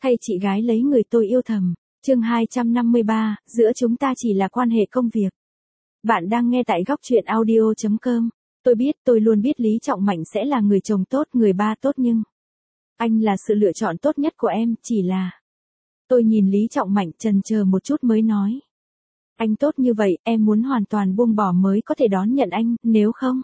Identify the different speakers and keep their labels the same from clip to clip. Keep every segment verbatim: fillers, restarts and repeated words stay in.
Speaker 1: Thay chị gái lấy người tôi yêu thầm. Chương hai trăm năm mươi ba, giữa chúng ta chỉ là quan hệ công việc. Bạn đang nghe tại góc truyện audio chấm com. Tôi biết, tôi luôn biết Lý Trọng Mạnh sẽ là người chồng tốt, người ba tốt nhưng anh là sự lựa chọn tốt nhất của em, chỉ là... Tôi nhìn Lý Trọng Mạnh chần chờ một chút mới nói. Anh tốt như vậy, em muốn hoàn toàn buông bỏ mới có thể đón nhận anh, nếu không,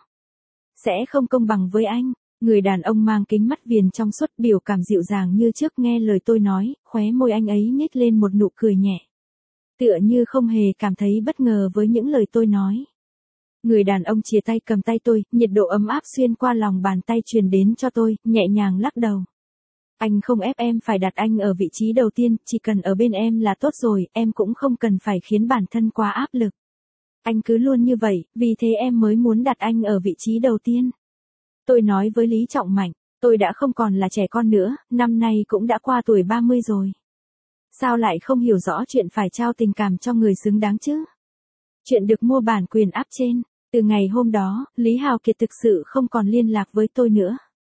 Speaker 1: sẽ không công bằng với anh. Người đàn ông mang kính mắt viền trong suốt, biểu cảm dịu dàng như trước, nghe lời tôi nói, khóe môi anh ấy nhếch lên một nụ cười nhẹ. Tựa như không hề cảm thấy bất ngờ với những lời tôi nói. Người đàn ông chìa tay cầm tay tôi, nhiệt độ ấm áp xuyên qua lòng bàn tay truyền đến cho tôi, nhẹ nhàng lắc đầu. Anh không ép em phải đặt anh ở vị trí đầu tiên, chỉ cần ở bên em là tốt rồi, em cũng không cần phải khiến bản thân quá áp lực. Anh cứ luôn như vậy, vì thế em mới muốn đặt anh ở vị trí đầu tiên. Tôi nói với Lý Trọng Mạnh, tôi đã không còn là trẻ con nữa, năm nay cũng đã qua tuổi ba mươi rồi. Sao lại không hiểu rõ chuyện phải trao tình cảm cho người xứng đáng chứ? Chuyện được mua bản quyền app trên. Từ ngày hôm đó, Lý Hào Kiệt thực sự không còn liên lạc với tôi nữa.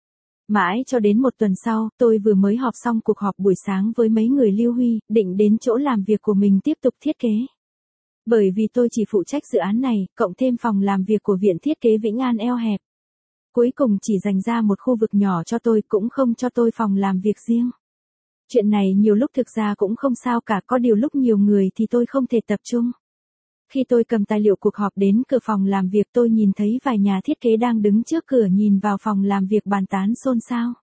Speaker 1: Mãi cho đến một tuần sau, tôi vừa mới họp xong cuộc họp buổi sáng với mấy người Lưu Huy, định đến chỗ làm việc của mình tiếp tục thiết kế. Bởi vì tôi chỉ phụ trách dự án này, cộng thêm phòng làm việc của Viện Thiết kế Vĩnh An eo hẹp. Cuối cùng chỉ dành ra một khu vực nhỏ cho tôi, cũng không cho tôi phòng làm việc riêng. Chuyện này nhiều lúc thực ra cũng không sao cả, có điều lúc nhiều người thì tôi không thể tập trung. Khi tôi cầm tài liệu cuộc họp đến cửa phòng làm việc, tôi nhìn thấy vài nhà thiết kế đang đứng trước cửa nhìn vào phòng làm việc bàn tán xôn xao.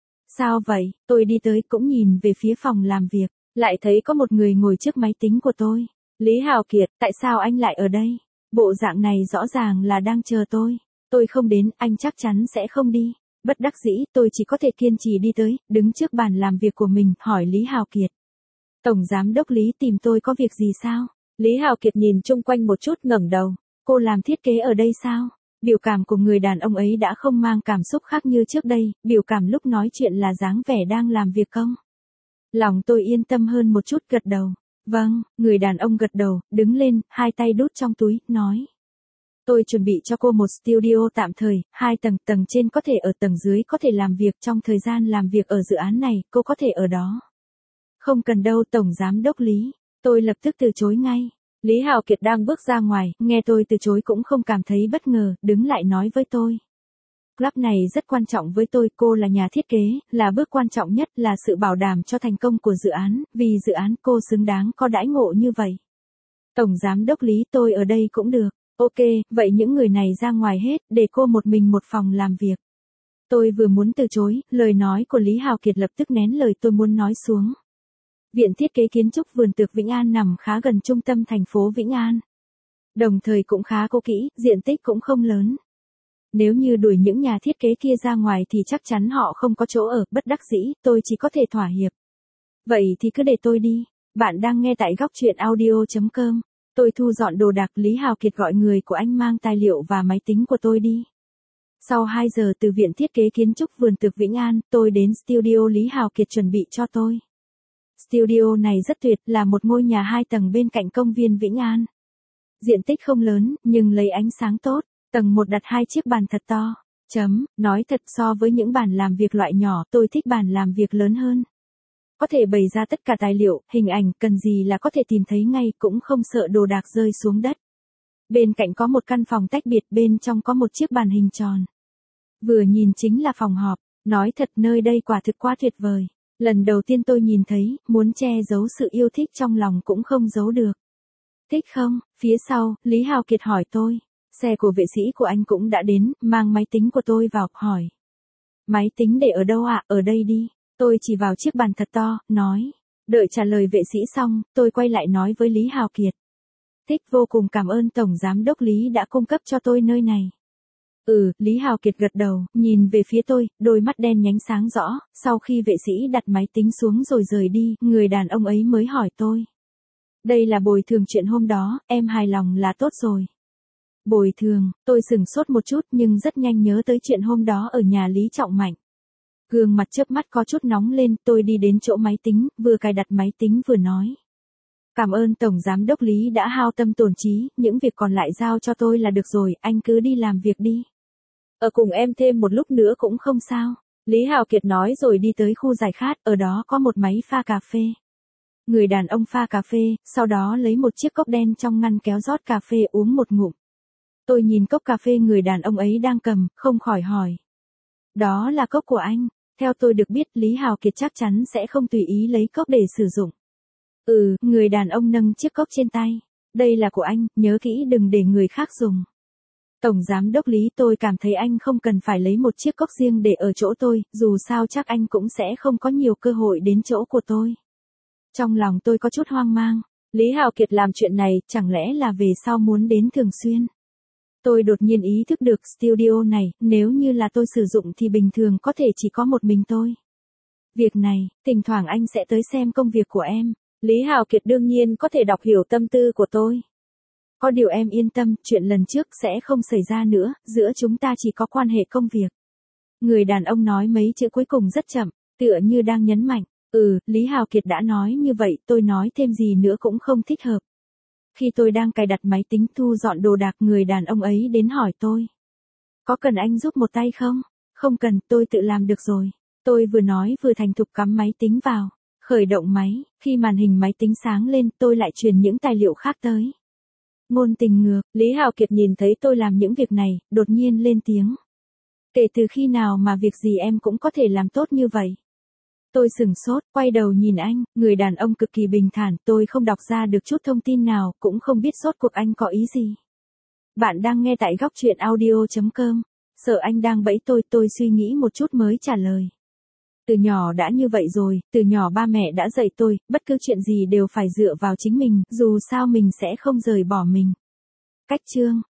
Speaker 1: Sao vậy? Tôi đi tới cũng nhìn về phía phòng làm việc, lại thấy có một người ngồi trước máy tính của tôi. Lý Hào Kiệt, tại sao anh lại ở đây? Bộ dạng này rõ ràng là đang chờ tôi. Tôi không đến, anh chắc chắn sẽ không đi. Bất đắc dĩ, tôi chỉ có thể kiên trì đi tới, đứng trước bàn làm việc của mình, hỏi Lý Hào Kiệt. Tổng giám đốc Lý tìm tôi có việc gì sao? Lý Hào Kiệt nhìn chung quanh một chút, ngẩng đầu. Cô làm thiết kế ở đây sao? Biểu cảm của người đàn ông ấy đã không mang cảm xúc khác như trước đây, biểu cảm lúc nói chuyện là dáng vẻ đang làm việc công. Lòng tôi yên tâm hơn một chút, gật đầu. Vâng, người đàn ông gật đầu, đứng lên, hai tay đút trong túi, nói. Tôi chuẩn bị cho cô một studio tạm thời, hai tầng, tầng trên có thể ở, tầng dưới có thể làm việc. Trong thời gian làm việc ở dự án này, cô có thể ở đó. Không cần đâu, Tổng Giám đốc Lý. Tôi lập tức từ chối ngay. Lý Hào Kiệt đang bước ra ngoài, nghe tôi từ chối cũng không cảm thấy bất ngờ, đứng lại nói với tôi. Club này rất quan trọng với tôi, cô là nhà thiết kế, là bước quan trọng nhất, là sự bảo đảm cho thành công của dự án, vì dự án cô xứng đáng có đãi ngộ như vậy. Tổng Giám đốc Lý, tôi ở đây cũng được. Ok, vậy những người này ra ngoài hết, để cô một mình một phòng làm việc. Tôi vừa muốn từ chối, lời nói của Lý Hào Kiệt lập tức nén lời tôi muốn nói xuống. Viện Thiết kế Kiến trúc Vườn Tược Vĩnh An nằm khá gần trung tâm thành phố Vĩnh An. Đồng thời cũng khá cũ kỹ, diện tích cũng không lớn. Nếu như đuổi những nhà thiết kế kia ra ngoài thì chắc chắn họ không có chỗ ở, bất đắc dĩ, tôi chỉ có thể thỏa hiệp. Vậy thì cứ để tôi đi. Bạn đang nghe tại góc truyện audio chấm com. Tôi thu dọn đồ đạc, Lý Hào Kiệt gọi người của anh mang tài liệu và máy tính của tôi đi. Sau hai giờ từ Viện Thiết kế Kiến trúc Vườn Tược Vĩnh An, tôi đến studio Lý Hào Kiệt chuẩn bị cho tôi. Studio này rất tuyệt, là một ngôi nhà hai tầng bên cạnh công viên Vĩnh An. Diện tích không lớn, nhưng lấy ánh sáng tốt. Tầng một đặt hai chiếc bàn thật to. Chấm, nói thật, so với những bàn làm việc loại nhỏ, tôi thích bàn làm việc lớn hơn. Có thể bày ra tất cả tài liệu, hình ảnh, cần gì là có thể tìm thấy ngay, cũng không sợ đồ đạc rơi xuống đất. Bên cạnh có một căn phòng tách biệt, bên trong có một chiếc bàn hình tròn. Vừa nhìn chính là phòng họp, nói thật nơi đây quả thực quá tuyệt vời. Lần đầu tiên tôi nhìn thấy, muốn che giấu sự yêu thích trong lòng cũng không giấu được. Thích không? Phía sau, Lý Hào Kiệt hỏi tôi. Xe của vệ sĩ của anh cũng đã đến, mang máy tính của tôi vào, hỏi. Máy tính để ở đâu ạ? À? Ở đây đi. Tôi chỉ vào chiếc bàn thật to, nói. Đợi trả lời vệ sĩ xong, tôi quay lại nói với Lý Hào Kiệt. Thích, vô cùng cảm ơn Tổng Giám đốc Lý đã cung cấp cho tôi nơi này. Ừ, Lý Hào Kiệt gật đầu, nhìn về phía tôi, đôi mắt đen nhánh sáng rõ. Sau khi vệ sĩ đặt máy tính xuống rồi rời đi, người đàn ông ấy mới hỏi tôi. Đây là bồi thường chuyện hôm đó, em hài lòng là tốt rồi. Bồi thường, tôi sửng sốt một chút nhưng rất nhanh nhớ tới chuyện hôm đó ở nhà Lý Trọng Mạnh. Gương mặt chớp mắt có chút nóng lên, tôi đi đến chỗ máy tính, vừa cài đặt máy tính vừa nói. Cảm ơn Tổng Giám đốc Lý đã hao tâm tổn trí, những việc còn lại giao cho tôi là được rồi, anh cứ đi làm việc đi. Ở cùng em thêm một lúc nữa cũng không sao. Lý Hào Kiệt nói rồi đi tới khu giải khát, ở đó có một máy pha cà phê. Người đàn ông pha cà phê, sau đó lấy một chiếc cốc đen trong ngăn kéo rót cà phê uống một ngụm. Tôi nhìn cốc cà phê người đàn ông ấy đang cầm, không khỏi hỏi. Đó là cốc của anh. Theo tôi được biết Lý Hào Kiệt chắc chắn sẽ không tùy ý lấy cốc để sử dụng. Ừ, người đàn ông nâng chiếc cốc trên tay. Đây là của anh, nhớ kỹ đừng để người khác dùng. Tổng giám đốc Lý, tôi cảm thấy anh không cần phải lấy một chiếc cốc riêng để ở chỗ tôi, dù sao chắc anh cũng sẽ không có nhiều cơ hội đến chỗ của tôi. Trong lòng tôi có chút hoang mang. Lý Hào Kiệt làm chuyện này, chẳng lẽ là về sau muốn đến thường xuyên? Tôi đột nhiên ý thức được studio này, nếu như là tôi sử dụng thì bình thường có thể chỉ có một mình tôi. Việc này, thỉnh thoảng anh sẽ tới xem công việc của em. Lý Hào Kiệt đương nhiên có thể đọc hiểu tâm tư của tôi. Có điều em yên tâm, chuyện lần trước sẽ không xảy ra nữa, giữa chúng ta chỉ có quan hệ công việc. Người đàn ông nói mấy chữ cuối cùng rất chậm, tựa như đang nhấn mạnh. Ừ, Lý Hào Kiệt đã nói như vậy, tôi nói thêm gì nữa cũng không thích hợp. Khi tôi đang cài đặt máy tính thu dọn đồ đạc, người đàn ông ấy đến hỏi tôi. Có cần anh giúp một tay không? Không cần, tôi tự làm được rồi. Tôi vừa nói vừa thành thục cắm máy tính vào. Khởi động máy, khi màn hình máy tính sáng lên tôi lại truyền những tài liệu khác tới. Ngôn tình ngược, Lý Hào Kiệt nhìn thấy tôi làm những việc này, đột nhiên lên tiếng. Kể từ khi nào mà việc gì em cũng có thể làm tốt như vậy? Tôi sửng sốt, quay đầu nhìn anh, người đàn ông cực kỳ bình thản, tôi không đọc ra được chút thông tin nào, cũng không biết rốt cuộc anh có ý gì. Bạn đang nghe tại góc truyện audio chấm com. Sợ anh đang bẫy tôi, tôi suy nghĩ một chút mới trả lời. Từ nhỏ đã như vậy rồi, từ nhỏ ba mẹ đã dạy tôi, bất cứ chuyện gì đều phải dựa vào chính mình, dù sao mình sẽ không rời bỏ mình. Cách chương